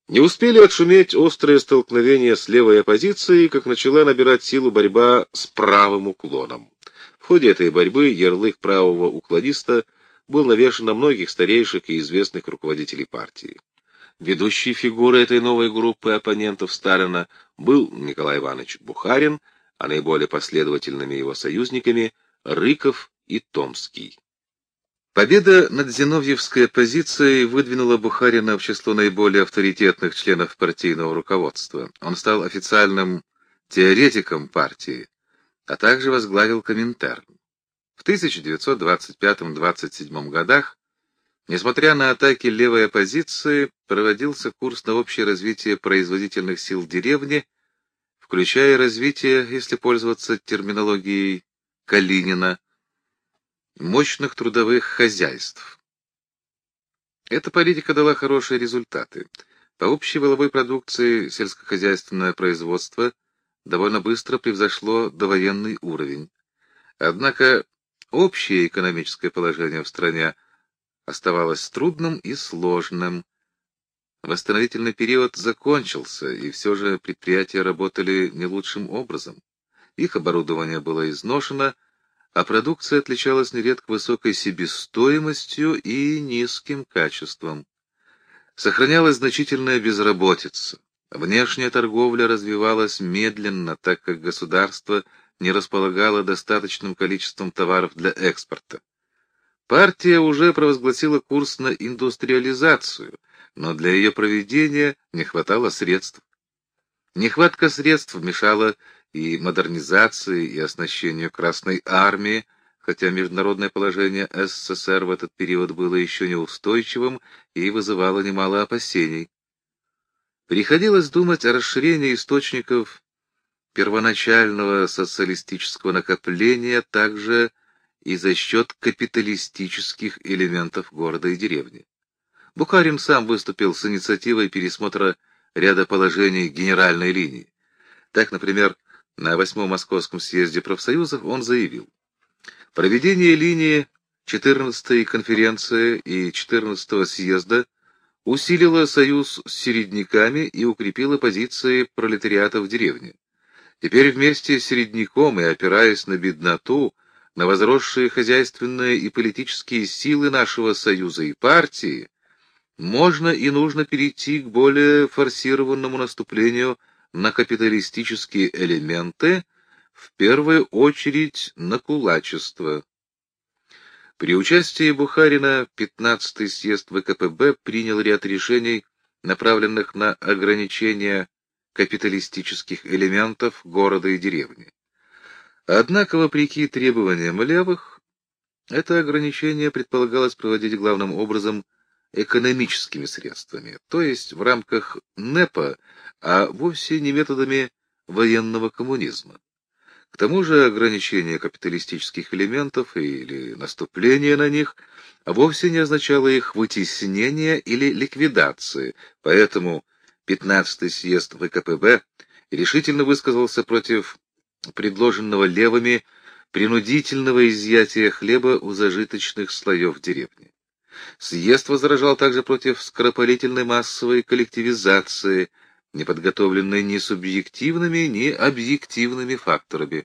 Не успели отшуметь острые столкновения с левой оппозицией, как начала набирать силу борьба с правым уклоном. В ходе этой борьбы ярлык правого уклониста был навешан на многих старейших и известных руководителей партии. Ведущей фигурой этой новой группы оппонентов Сталина был Николай Иванович Бухарин, а наиболее последовательными его союзниками Рыков и Томский. Победа над зиновьевской оппозицией выдвинула Бухарина в число наиболее авторитетных членов партийного руководства. Он стал официальным теоретиком партии, а также возглавил Коминтерн. В 1925-27 годах, несмотря на атаки левой оппозиции, проводился курс на общее развитие производительных сил деревни, включая развитие, если пользоваться терминологией Калинина, мощных трудовых хозяйств. Эта политика дала хорошие результаты. По общей валовой продукции сельскохозяйственное производство довольно быстро превзошло довоенный уровень. Однако общее экономическое положение в стране оставалось трудным и сложным. Восстановительный период закончился, и все же предприятия работали не лучшим образом. Их оборудование было изношено, а продукция отличалась нередко высокой себестоимостью и низким качеством. Сохранялась значительная безработица. Внешняя торговля развивалась медленно, так как государство не располагало достаточным количеством товаров для экспорта. Партия уже провозгласила курс на индустриализацию, но для ее проведения не хватало средств. Нехватка средств мешала и модернизации, и оснащению Красной Армии, хотя международное положение СССР в этот период было еще неустойчивым и вызывало немало опасений. Приходилось думать о расширении источников первоначального социалистического накопления также и за счет капиталистических элементов города и деревни. Бухарин сам выступил с инициативой пересмотра ряда положений генеральной линии. Так, например, на 8-м Московском съезде профсоюзов он заявил: проведение линии 14-й конференции и 14-го съезда усилило союз с середняками и укрепило позиции пролетариата в деревне. Теперь вместе с середняком и опираясь на бедноту, на возросшие хозяйственные и политические силы нашего союза и партии, можно и нужно перейти к более форсированному наступлению на капиталистические элементы, в первую очередь на кулачество. При участии Бухарина 15-й съезд ВКПБ принял ряд решений, направленных на ограничение капиталистических элементов города и деревни. Однако, вопреки требованиям левых, это ограничение предполагалось проводить главным образом экономическими средствами, то есть в рамках НЭПа, а вовсе не методами военного коммунизма. К тому же ограничение капиталистических элементов или наступление на них вовсе не означало их вытеснения или ликвидации, поэтому 15-й съезд ВКПБ решительно высказался против предложенного левыми принудительного изъятия хлеба у зажиточных слоев деревни. Съезд возражал также против скоропалительной массовой коллективизации, не подготовленной ни субъективными, ни объективными факторами.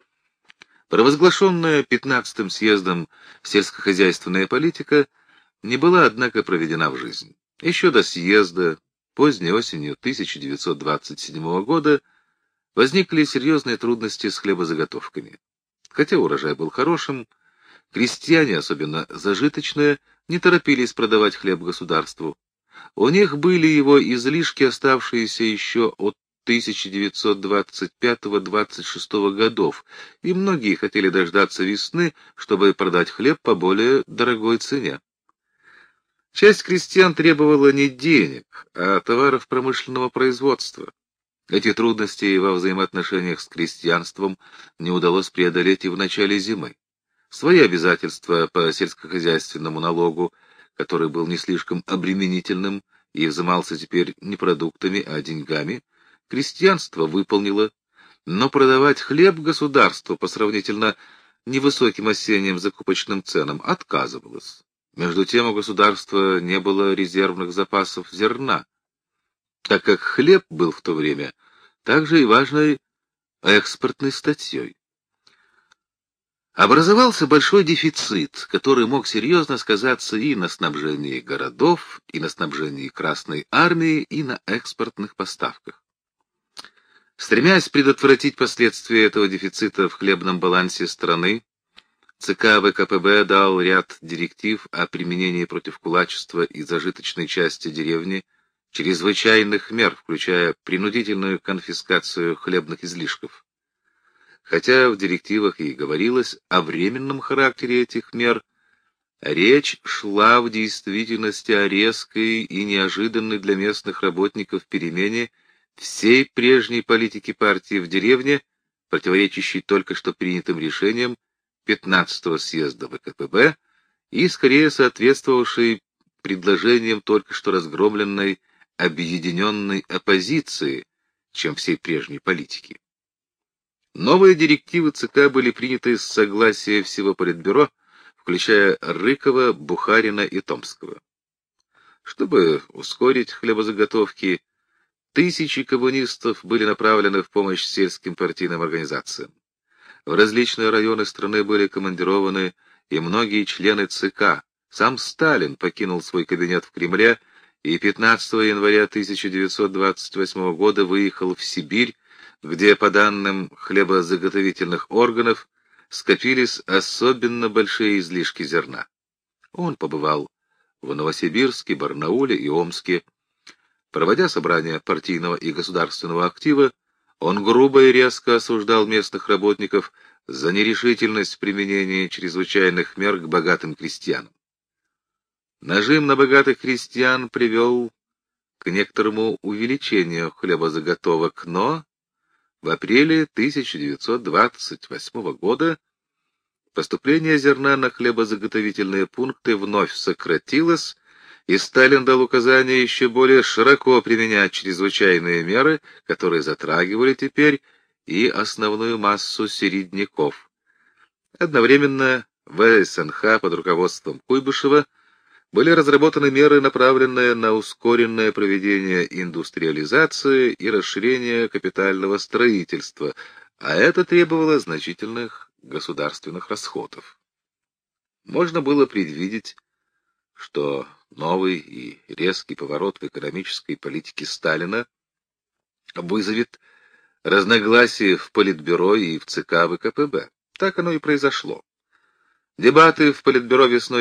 Провозглашенная 15-м съездом сельскохозяйственная политика не была, однако, проведена в жизнь. Еще до съезда, поздней осенью 1927 года, возникли серьезные трудности с хлебозаготовками. Хотя урожай был хорошим, крестьяне, особенно зажиточные, не торопились продавать хлеб государству. У них были его излишки, оставшиеся еще от 1925-26 годов, и многие хотели дождаться весны, чтобы продать хлеб по более дорогой цене. Часть крестьян требовала не денег, а товаров промышленного производства. Эти трудности во взаимоотношениях с крестьянством не удалось преодолеть и в начале зимы. Свои обязательства по сельскохозяйственному налогу, который был не слишком обременительным и взимался теперь не продуктами, а деньгами, крестьянство выполнило, но продавать хлеб государству по сравнительно невысоким осенним закупочным ценам отказывалось. Между тем у государства не было резервных запасов зерна. так как хлеб был в то время также и важной экспортной статьей. Образовался большой дефицит, который мог серьезно сказаться и на снабжении городов, и на снабжении Красной Армии, и на экспортных поставках. Стремясь предотвратить последствия этого дефицита в хлебном балансе страны, ЦК ВКПБ дал ряд директив о применении против кулачества и зажиточной части деревни чрезвычайных мер, включая принудительную конфискацию хлебных излишков. Хотя в директивах и говорилось о временном характере этих мер, речь шла в действительности о резкой и неожиданной для местных работников перемене всей прежней политики партии в деревне, противоречащей только что принятым решениям 15-го съезда ВКПБ и скорее соответствовавшей предложениям только что разгромленной объединенной оппозиции, чем всей прежней политики. Новые директивы ЦК были приняты с согласия всего Политбюро, включая Рыкова, Бухарина и Томского. Чтобы ускорить хлебозаготовки, тысячи коммунистов были направлены в помощь сельским партийным организациям. В различные районы страны были командированы и многие члены ЦК. Сам Сталин покинул свой кабинет в Кремле и 15 января 1928 года выехал в Сибирь, где, по данным хлебозаготовительных органов, скопились особенно большие излишки зерна. Он побывал в Новосибирске, Барнауле и Омске. Проводя собрания партийного и государственного актива, он грубо и резко осуждал местных работников за нерешительность в применении чрезвычайных мер к богатым крестьянам. Нажим на богатых крестьян привел к некоторому увеличению хлебозаготовок, но в апреле 1928 года поступление зерна на хлебозаготовительные пункты вновь сократилось, и Сталин дал указание еще более широко применять чрезвычайные меры, которые затрагивали теперь и основную массу середняков. Одновременно в СНХ под руководством Куйбышева были разработаны меры, направленные на ускоренное проведение индустриализации и расширение капитального строительства, а это требовало значительных государственных расходов. Можно было предвидеть, что новый и резкий поворот в экономической политике Сталина вызовет разногласия в Политбюро и в ЦК ВКПБ. Так оно и произошло. Дебаты в Политбюро весной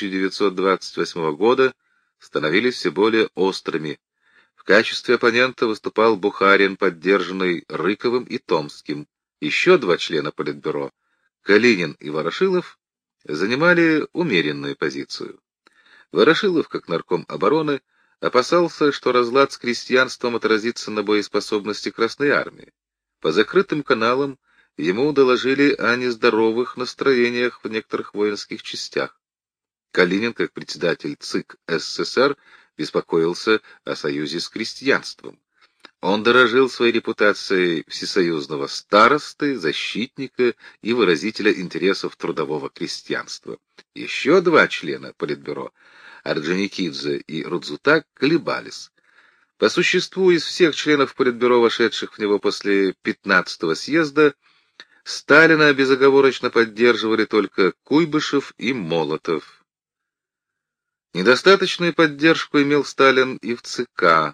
1928 года становились все более острыми. В качестве оппонента выступал Бухарин, поддержанный Рыковым и Томским. Еще два члена Политбюро, Калинин и Ворошилов, занимали умеренную позицию. Ворошилов, как нарком обороны, опасался, что разлад с крестьянством отразится на боеспособности Красной Армии. По закрытым каналам ему доложили о нездоровых настроениях в некоторых воинских частях. Калинин, как председатель ЦИК СССР, беспокоился о союзе с крестьянством. Он дорожил своей репутацией всесоюзного старосты, защитника и выразителя интересов трудового крестьянства. Еще два члена Политбюро, Орджоникидзе и Рудзутак, колебались. По существу, из всех членов Политбюро, вошедших в него после 15-го съезда, Сталина безоговорочно поддерживали только Куйбышев и Молотов. Недостаточную поддержку имел Сталин и в ЦК,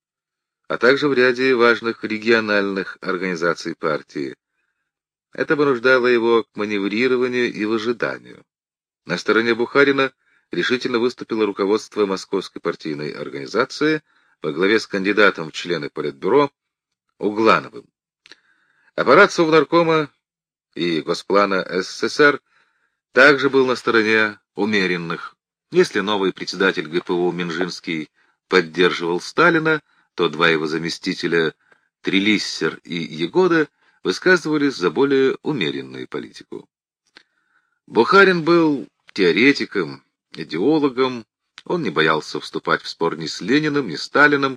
а также в ряде важных региональных организаций партии. Это понуждало его к маневрированию и выжиданию. На стороне Бухарина решительно выступило руководство Московской партийной организации во главе с кандидатом в члены Политбюро Углановым. Аппарат Совнаркома и Госплана СССР также был на стороне умеренных. Если новый председатель ГПУ Минжинский поддерживал Сталина, то два его заместителя Трилиссер и Егода высказывались за более умеренную политику. Бухарин был теоретиком, идеологом, он не боялся вступать в спор ни с Лениным, ни с Сталиным,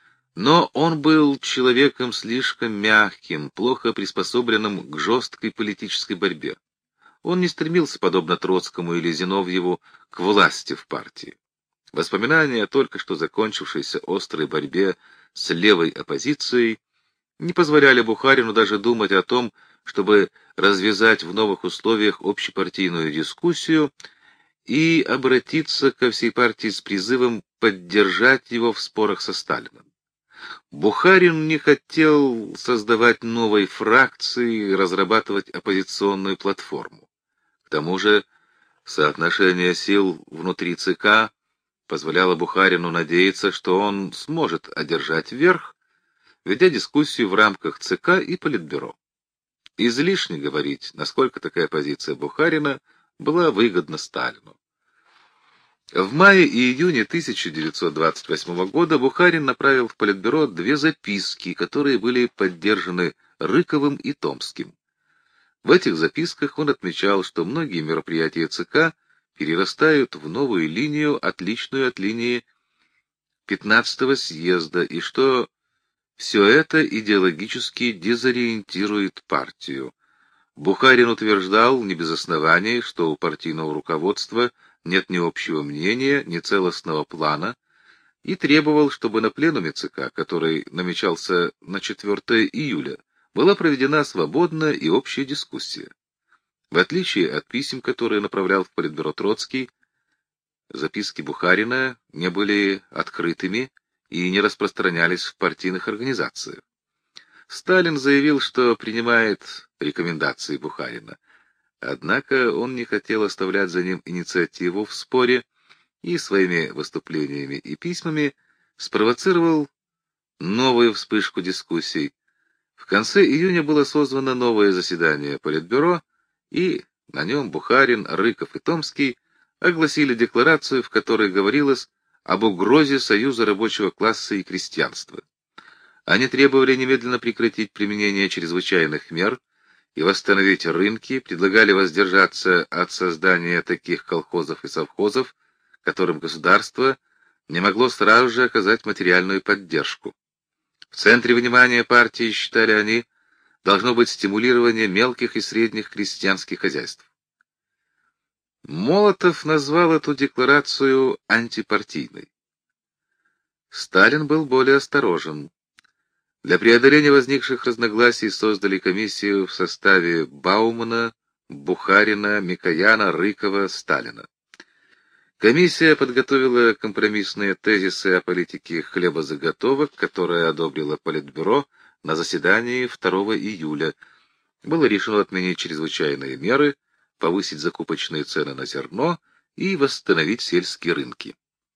но он был человеком слишком мягким, плохо приспособленным к жесткой политической борьбе. Он не стремился, подобно Троцкому или Зиновьеву, к власти в партии. Воспоминания о только что закончившейся острой борьбе с левой оппозицией, не позволяли Бухарину даже думать о том, чтобы развязать в новых условиях общепартийную дискуссию и обратиться ко всей партии с призывом поддержать его в спорах со Сталиным. Бухарин не хотел создавать новой фракции, разрабатывать оппозиционную платформу. К тому же соотношение сил внутри ЦК позволяло Бухарину надеяться, что он сможет одержать верх, ведя дискуссию в рамках ЦК и Политбюро. Излишне говорить, насколько такая позиция Бухарина была выгодна Сталину. В мае и июне 1928 года Бухарин направил в Политбюро 2 записки, которые были поддержаны Рыковым и Томским. В этих записках он отмечал, что многие мероприятия ЦК перерастают в новую линию, отличную от линии 15-го съезда, и что все это идеологически дезориентирует партию. Бухарин утверждал, не без оснований, что у партийного руководства нет ни общего мнения, ни целостного плана, и требовал, чтобы на пленуме ЦК, который намечался на 4 июля, была проведена свободная и общая дискуссия. В отличие от писем, которые направлял в Политбюро Троцкий, записки Бухарина не были открытыми и не распространялись в партийных организациях. Сталин заявил, что принимает рекомендации Бухарина, однако он не хотел оставлять за ним инициативу в споре и своими выступлениями и письмами спровоцировал новую вспышку дискуссий. В конце июня было созвано новое заседание Политбюро, и на нем Бухарин, Рыков и Томский огласили декларацию, в которой говорилось об угрозе союза рабочего класса и крестьянства. Они требовали немедленно прекратить применение чрезвычайных мер и восстановить рынки, предлагали воздержаться от создания таких колхозов и совхозов, которым государство не могло сразу же оказать материальную поддержку. В центре внимания партии, считали они, должно быть стимулирование мелких и средних крестьянских хозяйств. Молотов назвал эту декларацию антипартийной. Сталин был более осторожен. Для преодоления возникших разногласий создали комиссию в составе Баумана, Бухарина, Микояна, Рыкова, Сталина. Комиссия подготовила компромиссные тезисы о политике хлебозаготовок, которые одобрило Политбюро на заседании 2 июля. Было решено отменить чрезвычайные меры, повысить закупочные цены на зерно и восстановить сельские рынки.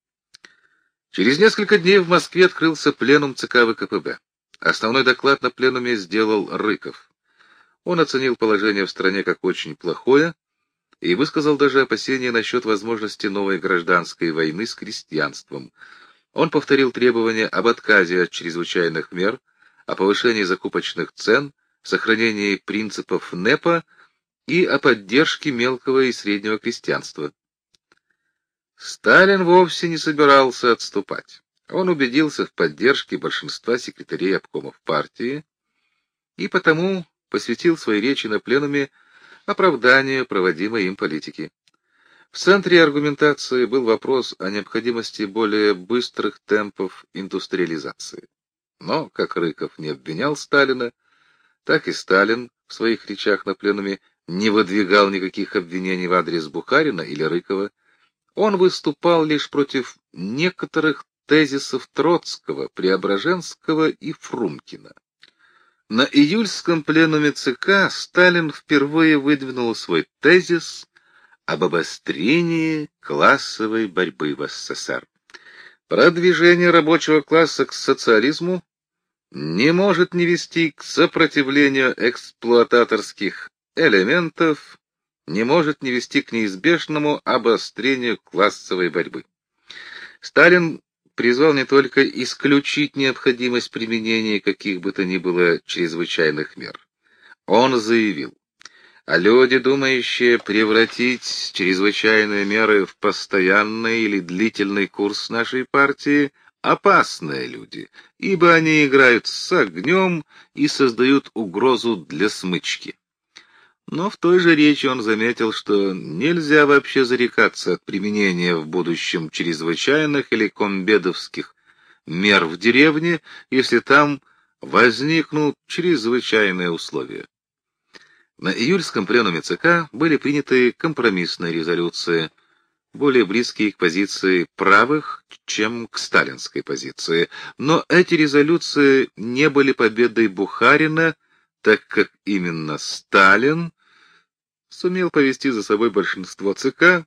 Через несколько дней в Москве открылся пленум ЦК ВКПБ. Основной доклад на пленуме сделал Рыков. Он оценил положение в стране как очень плохое и высказал даже опасения насчет возможности новой гражданской войны с крестьянством. Он повторил требования об отказе от чрезвычайных мер, о повышении закупочных цен, сохранении принципов НЭПа и о поддержке мелкого и среднего крестьянства. Сталин вовсе не собирался отступать. Он убедился в поддержке большинства секретарей обкомов партии и потому посвятил свои речи на пленуме оправданию проводимой им политики. В центре аргументации был вопрос о необходимости более быстрых темпов индустриализации. Но, как Рыков не обвинял Сталина, так и Сталин в своих речах на пленуме не выдвигал никаких обвинений в адрес Бухарина или Рыкова. Он выступал лишь против некоторых тезисов Троцкого, Преображенского и Фрумкина. На июльском пленуме ЦК Сталин впервые выдвинул свой тезис об обострении классовой борьбы в СССР. Продвижение рабочего класса к социализму не может не вести к сопротивлению эксплуататорских элементов, не может не вести к неизбежному обострению классовой борьбы. Сталин призвал не только исключить необходимость применения каких бы то ни было чрезвычайных мер. Он заявил, а люди, думающие превратить чрезвычайные меры в постоянный или длительный курс нашей партии, опасные люди, ибо они играют с огнем и создают угрозу для смычки. Но в той же речи он заметил, что нельзя вообще зарекаться от применения в будущем чрезвычайных или комбедовских мер в деревне, если там возникнут чрезвычайные условия. На июльском пленуме ЦК были приняты компромиссные резолюции, более близкие к позиции правых, чем к сталинской позиции. Но эти резолюции не были победой Бухарина, так как именно Сталин сумел повести за собой большинство ЦК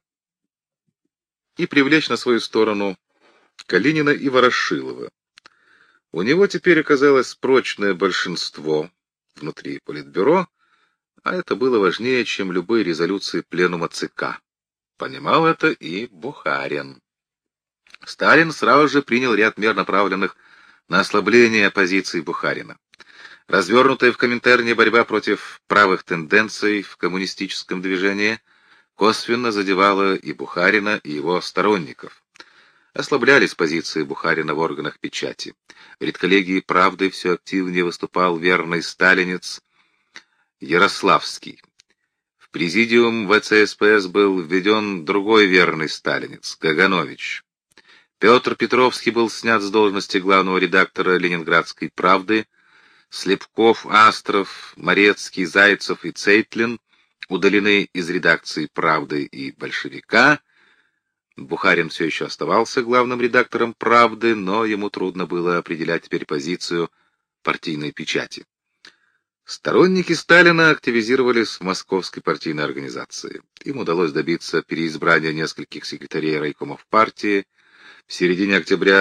и привлечь на свою сторону Калинина и Ворошилова. У него теперь оказалось прочное большинство внутри Политбюро, а это было важнее, чем любые резолюции пленума ЦК. Понимал это и Бухарин. Сталин сразу же принял ряд мер, направленных на ослабление позиций Бухарина. Развернутая в Коминтерне борьба против правых тенденций в коммунистическом движении косвенно задевала и Бухарина, и его сторонников. Ослаблялись позиции Бухарина в органах печати. В редколлегии «Правды» все активнее выступал верный сталинец Ярославский. В президиум ВЦСПС был введен другой верный сталинец, Каганович. Петр Петровский был снят с должности главного редактора «Ленинградской правды», Слепков, Астров, Морецкий, Зайцев и Цейтлин удалены из редакции «Правды» и «Большевика». Бухарин все еще оставался главным редактором «Правды», но ему трудно было определять теперь позицию партийной печати. Сторонники Сталина активизировались в московской партийной организации. Им удалось добиться переизбрания нескольких секретарей райкомов партии. В середине октября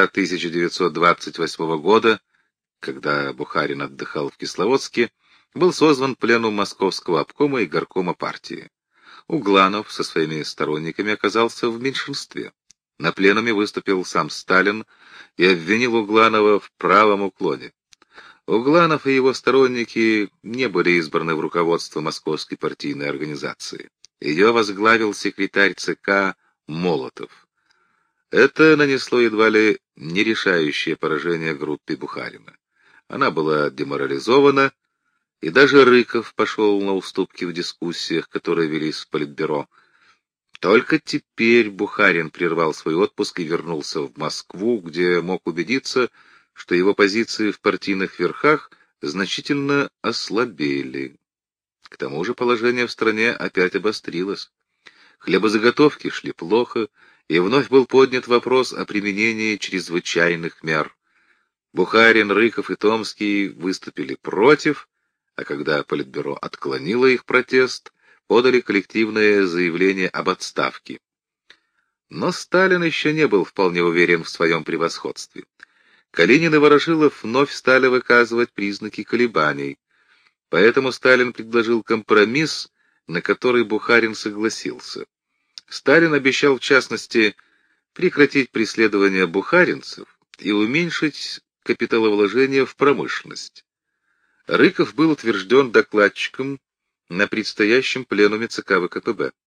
1928 года, когда Бухарин отдыхал в Кисловодске, был созван пленум Московского обкома и горкома партии. Угланов со своими сторонниками оказался в меньшинстве. На пленуме выступил сам Сталин и обвинил Угланова в правом уклоне. Угланов и его сторонники не были избраны в руководство Московской партийной организации. Ее возглавил секретарь ЦК Молотов. Это нанесло едва ли нерешающее поражение группе Бухарина. Она была деморализована, и даже Рыков пошел на уступки в дискуссиях, которые велись в Политбюро. Только теперь Бухарин прервал свой отпуск и вернулся в Москву, где мог убедиться, что его позиции в партийных верхах значительно ослабели. К тому же положение в стране опять обострилось. Хлебозаготовки шли плохо, и вновь был поднят вопрос о применении чрезвычайных мер. Бухарин, Рыков и Томский выступили против, а когда Политбюро отклонило их протест, подали коллективное заявление об отставке. Но Сталин еще не был вполне уверен в своем превосходстве. Калинин и Ворошилов вновь стали выказывать признаки колебаний. Поэтому Сталин предложил компромисс, на который Бухарин согласился. Сталин обещал, в частности, прекратить преследование бухаринцев и уменьшить капиталовложения в промышленность. Рыков был утвержден докладчиком на предстоящем пленуме ЦК ВКПБ.